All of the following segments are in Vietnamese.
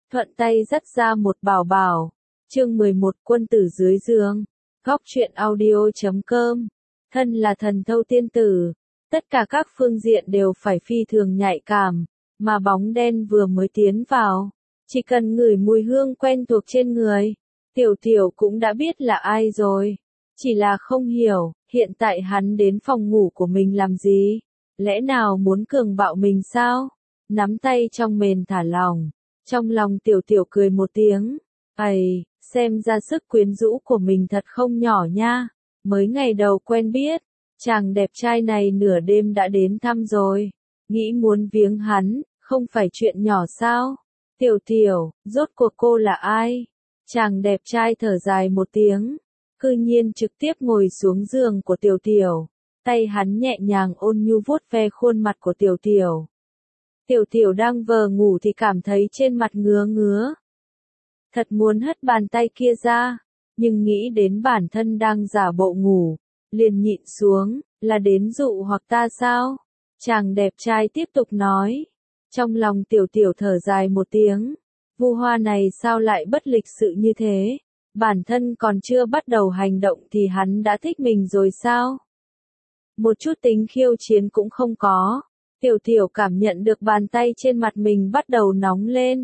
thuận tay dắt ra một bảo bảo. Chương 11 Quân tử dưới giường. Góc truyện audio.com. Thân là thần thâu tiên tử, tất cả các phương diện đều phải phi thường nhạy cảm, mà bóng đen vừa mới tiến vào, chỉ cần ngửi mùi hương quen thuộc trên người, Tiểu Tiểu cũng đã biết là ai rồi. Chỉ là không hiểu, hiện tại hắn đến phòng ngủ của mình làm gì? Lẽ nào muốn cường bạo mình sao? Nắm tay trong mền thả lỏng, trong lòng Tiểu Tiểu cười một tiếng. Ây, xem ra sức quyến rũ của mình thật không nhỏ nha. Mới ngày đầu quen biết, chàng đẹp trai này nửa đêm đã đến thăm rồi. Nghĩ muốn viếng hắn, không phải chuyện nhỏ sao? Tiểu Tiểu, rốt cuộc cô là ai? Chàng đẹp trai thở dài một tiếng, cư nhiên trực tiếp ngồi xuống giường của Tiểu Tiểu. Tay hắn nhẹ nhàng ôn nhu vuốt ve khuôn mặt của Tiểu Tiểu. Tiểu Tiểu đang vờ ngủ thì cảm thấy trên mặt ngứa ngứa. Thật muốn hất bàn tay kia ra, nhưng nghĩ đến bản thân đang giả bộ ngủ, liền nhịn xuống, là đến dụ hoặc ta sao? Chàng đẹp trai tiếp tục nói. Trong lòng Tiểu Tiểu thở dài một tiếng, Vu Hoa này sao lại bất lịch sự như thế? Bản thân còn chưa bắt đầu hành động thì hắn đã thích mình rồi sao? Một chút tính khiêu chiến cũng không có. Tiểu Tiểu cảm nhận được bàn tay trên mặt mình bắt đầu nóng lên.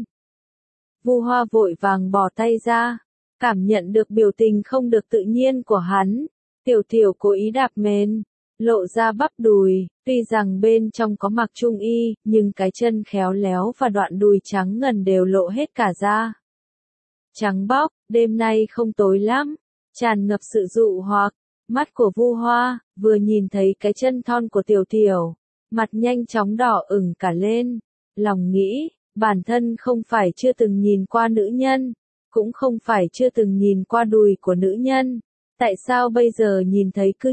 Vu Hoa vội vàng bỏ tay ra, cảm nhận được biểu tình không được tự nhiên của hắn. Tiểu Tiểu cố ý đạp mền, lộ ra bắp đùi, tuy rằng bên trong có mặc trung y, nhưng cái chân khéo léo và đoạn đùi trắng ngần đều lộ hết cả ra. Trắng bóc, đêm nay không tối lắm, tràn ngập sự dụ hoặc. Mắt của Vu Hoa, vừa nhìn thấy cái chân thon của Tiểu Tiểu, mặt nhanh chóng đỏ ửng cả lên. Lòng nghĩ, bản thân không phải chưa từng nhìn qua nữ nhân, cũng không phải chưa từng nhìn qua đùi của nữ nhân. Tại sao bây giờ nhìn thấy cư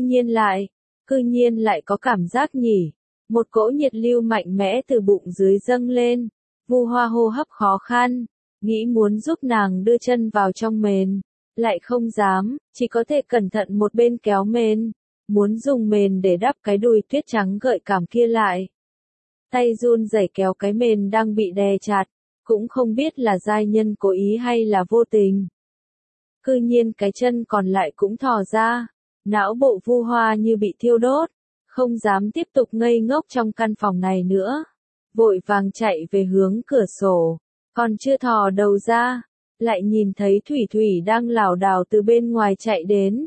nhiên lại có cảm giác nhỉ? Một cỗ nhiệt lưu mạnh mẽ từ bụng dưới dâng lên. Vu Hoa hô hấp khó khăn, nghĩ muốn giúp nàng đưa chân vào trong mền, lại không dám, chỉ có thể cẩn thận một bên kéo mền, muốn dùng mền để đắp cái đùi tuyết trắng gợi cảm kia lại. Tay run rẩy kéo cái mền đang bị đè chặt, cũng không biết là giai nhân cố ý hay là vô tình. Cư nhiên cái chân còn lại cũng thò ra, não bộ Vu Hoa như bị thiêu đốt, không dám tiếp tục ngây ngốc trong căn phòng này nữa. Vội vàng chạy về hướng cửa sổ, còn chưa thò đầu ra, lại nhìn thấy Thủy Thủy đang lảo đảo từ bên ngoài chạy đến.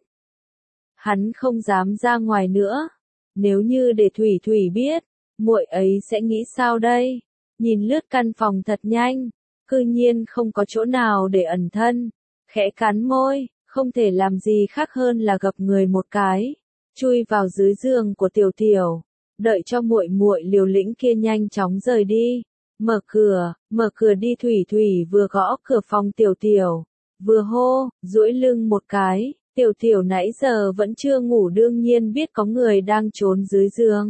Hắn không dám ra ngoài nữa, nếu như để Thủy Thủy biết, muội ấy sẽ nghĩ sao đây? Nhìn lướt căn phòng thật nhanh, cư nhiên không có chỗ nào để ẩn thân, khẽ cắn môi, không thể làm gì khác hơn là gập người một cái, chui vào dưới giường của Tiểu Tiểu, đợi cho muội muội liều lĩnh kia nhanh chóng rời đi. Mở cửa đi. Thủy Thủy vừa gõ cửa phòng Tiểu Tiểu, vừa hô, duỗi lưng một cái. Tiểu Tiểu nãy giờ vẫn chưa ngủ đương nhiên biết có người đang trốn dưới giường.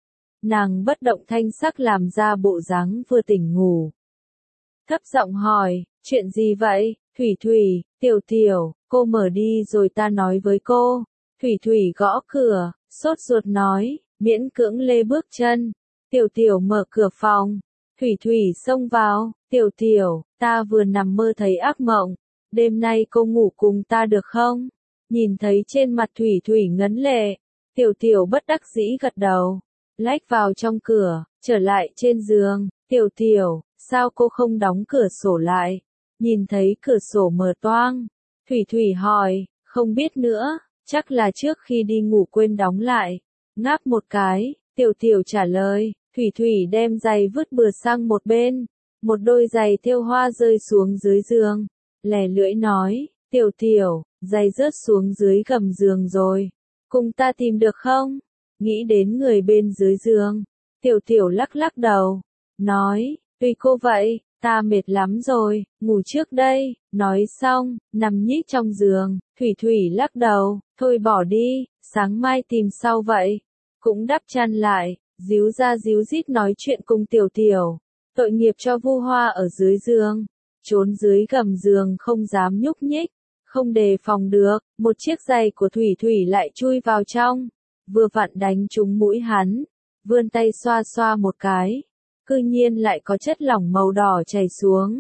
Nàng bất động thanh sắc làm ra bộ dáng vừa tỉnh ngủ. Thấp giọng hỏi, chuyện gì vậy? Thủy Thủy, Tiểu Tiểu, cô mở đi rồi ta nói với cô. Thủy Thủy gõ cửa, sốt ruột nói, miễn cưỡng lê bước chân. Tiểu Tiểu mở cửa phòng. Thủy Thủy xông vào, Tiểu Tiểu, ta vừa nằm mơ thấy ác mộng, đêm nay cô ngủ cùng ta được không? Nhìn thấy trên mặt Thủy Thủy ngấn lệ, Tiểu Tiểu bất đắc dĩ gật đầu, lách vào trong cửa, trở lại trên giường. Tiểu Tiểu, sao cô không đóng cửa sổ lại? Nhìn thấy cửa sổ mở toang, Thủy Thủy hỏi, không biết nữa, chắc là trước khi đi ngủ quên đóng lại. Ngáp một cái, Tiểu Tiểu trả lời. Thủy Thủy đem giày vứt bừa sang một bên, một đôi giày thêu hoa rơi xuống dưới giường, lè lưỡi nói, Tiểu Tiểu, giày rớt xuống dưới gầm giường rồi, cùng ta tìm được không? Nghĩ đến người bên dưới giường, Tiểu Tiểu lắc lắc đầu, nói, tùy cô vậy, ta mệt lắm rồi, ngủ trước đây. Nói xong, nằm nhích trong giường. Thủy Thủy lắc đầu, thôi bỏ đi, sáng mai tìm sau vậy. Cũng đắp chăn lại, díu ra díu dít nói chuyện cùng Tiểu Tiểu. Tội nghiệp cho Vu Hoa ở dưới giường, trốn dưới gầm giường không dám nhúc nhích, không đề phòng được, một chiếc giày của Thủy Thủy lại chui vào trong, vừa vặn đánh trúng mũi hắn, vươn tay xoa xoa một cái, cư nhiên lại có chất lỏng màu đỏ chảy xuống.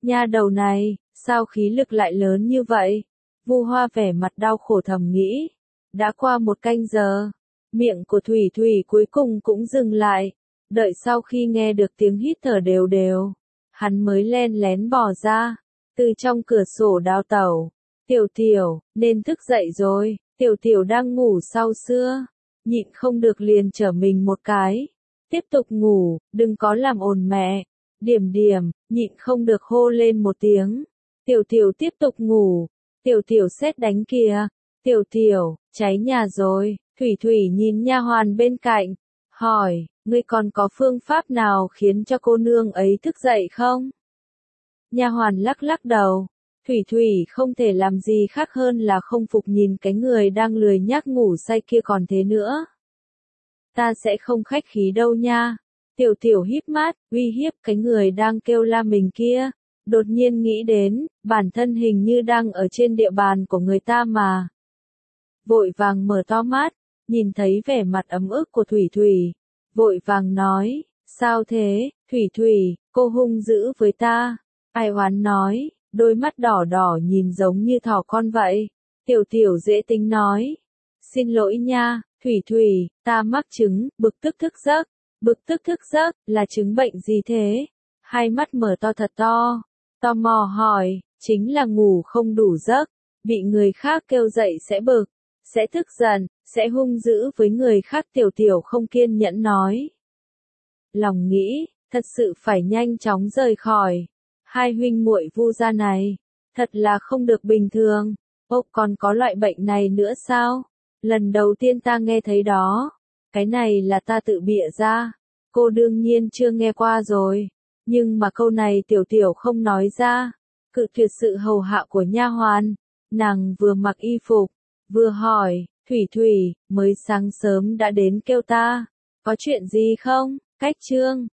Nha đầu này, sao khí lực lại lớn như vậy? Vu Hoa vẻ mặt đau khổ thầm nghĩ. Đã qua 1 canh giờ, miệng của Thủy Thủy cuối cùng cũng dừng lại. Đợi sau khi nghe được tiếng hít thở đều đều, hắn mới len lén bỏ ra, từ trong cửa sổ đào tẩu. Tiểu Tiểu, nên thức dậy rồi, Tiểu Tiểu đang ngủ sau xưa. Nhịn không được liền trở mình một cái. Tiếp tục ngủ, đừng có làm ồn mẹ. Điểm điểm, nhịn không được hô lên một tiếng. Tiểu Tiểu tiếp tục ngủ. Tiểu Tiểu sét đánh kìa. Tiểu Tiểu, cháy nhà rồi. Thủy Thủy nhìn nha hoàn bên cạnh, hỏi, ngươi còn có phương pháp nào khiến cho cô nương ấy thức dậy không? Nha hoàn lắc lắc đầu. Thủy Thủy không thể làm gì khác hơn là không phục nhìn cái người đang lười nhác ngủ say kia còn thế nữa. Ta sẽ không khách khí đâu nha. Tiểu Tiểu híp mắt, uy hiếp cái người đang kêu la mình kia. Đột nhiên nghĩ đến, bản thân hình như đang ở trên địa bàn của người ta mà. Vội vàng mở to mắt, nhìn thấy vẻ mặt ấm ức của Thủy Thủy. Vội vàng nói, sao thế, Thủy Thủy, cô hung dữ với ta. Ai oán nói, đôi mắt đỏ đỏ nhìn giống như thỏ con vậy. Tiểu Tiểu dễ tính nói, xin lỗi nha, Thủy Thủy, ta mắc chứng, bực tức thức giấc. Bực tức thức giấc, là chứng bệnh gì thế? Hai mắt mở to thật to. Tò mò hỏi, chính là ngủ không đủ giấc. Bị người khác kêu dậy sẽ bực, sẽ tức giận, sẽ hung dữ với người khác. Tiểu Tiểu không kiên nhẫn nói. Lòng nghĩ, thật sự phải nhanh chóng rời khỏi. Hai huynh muội Vu gia này, thật là không được bình thường. Ốc còn có loại bệnh này nữa sao? Lần đầu tiên ta nghe thấy đó. Cái này là ta tự bịa ra. Cô đương nhiên chưa nghe qua rồi. Nhưng mà câu này Tiểu Tiểu không nói ra. Cự tuyệt sự hầu hạ của nha hoàn. Nàng vừa mặc y phục, vừa hỏi, Thủy Thủy, mới sáng sớm đã đến kêu ta. Có chuyện gì không? Cách chương.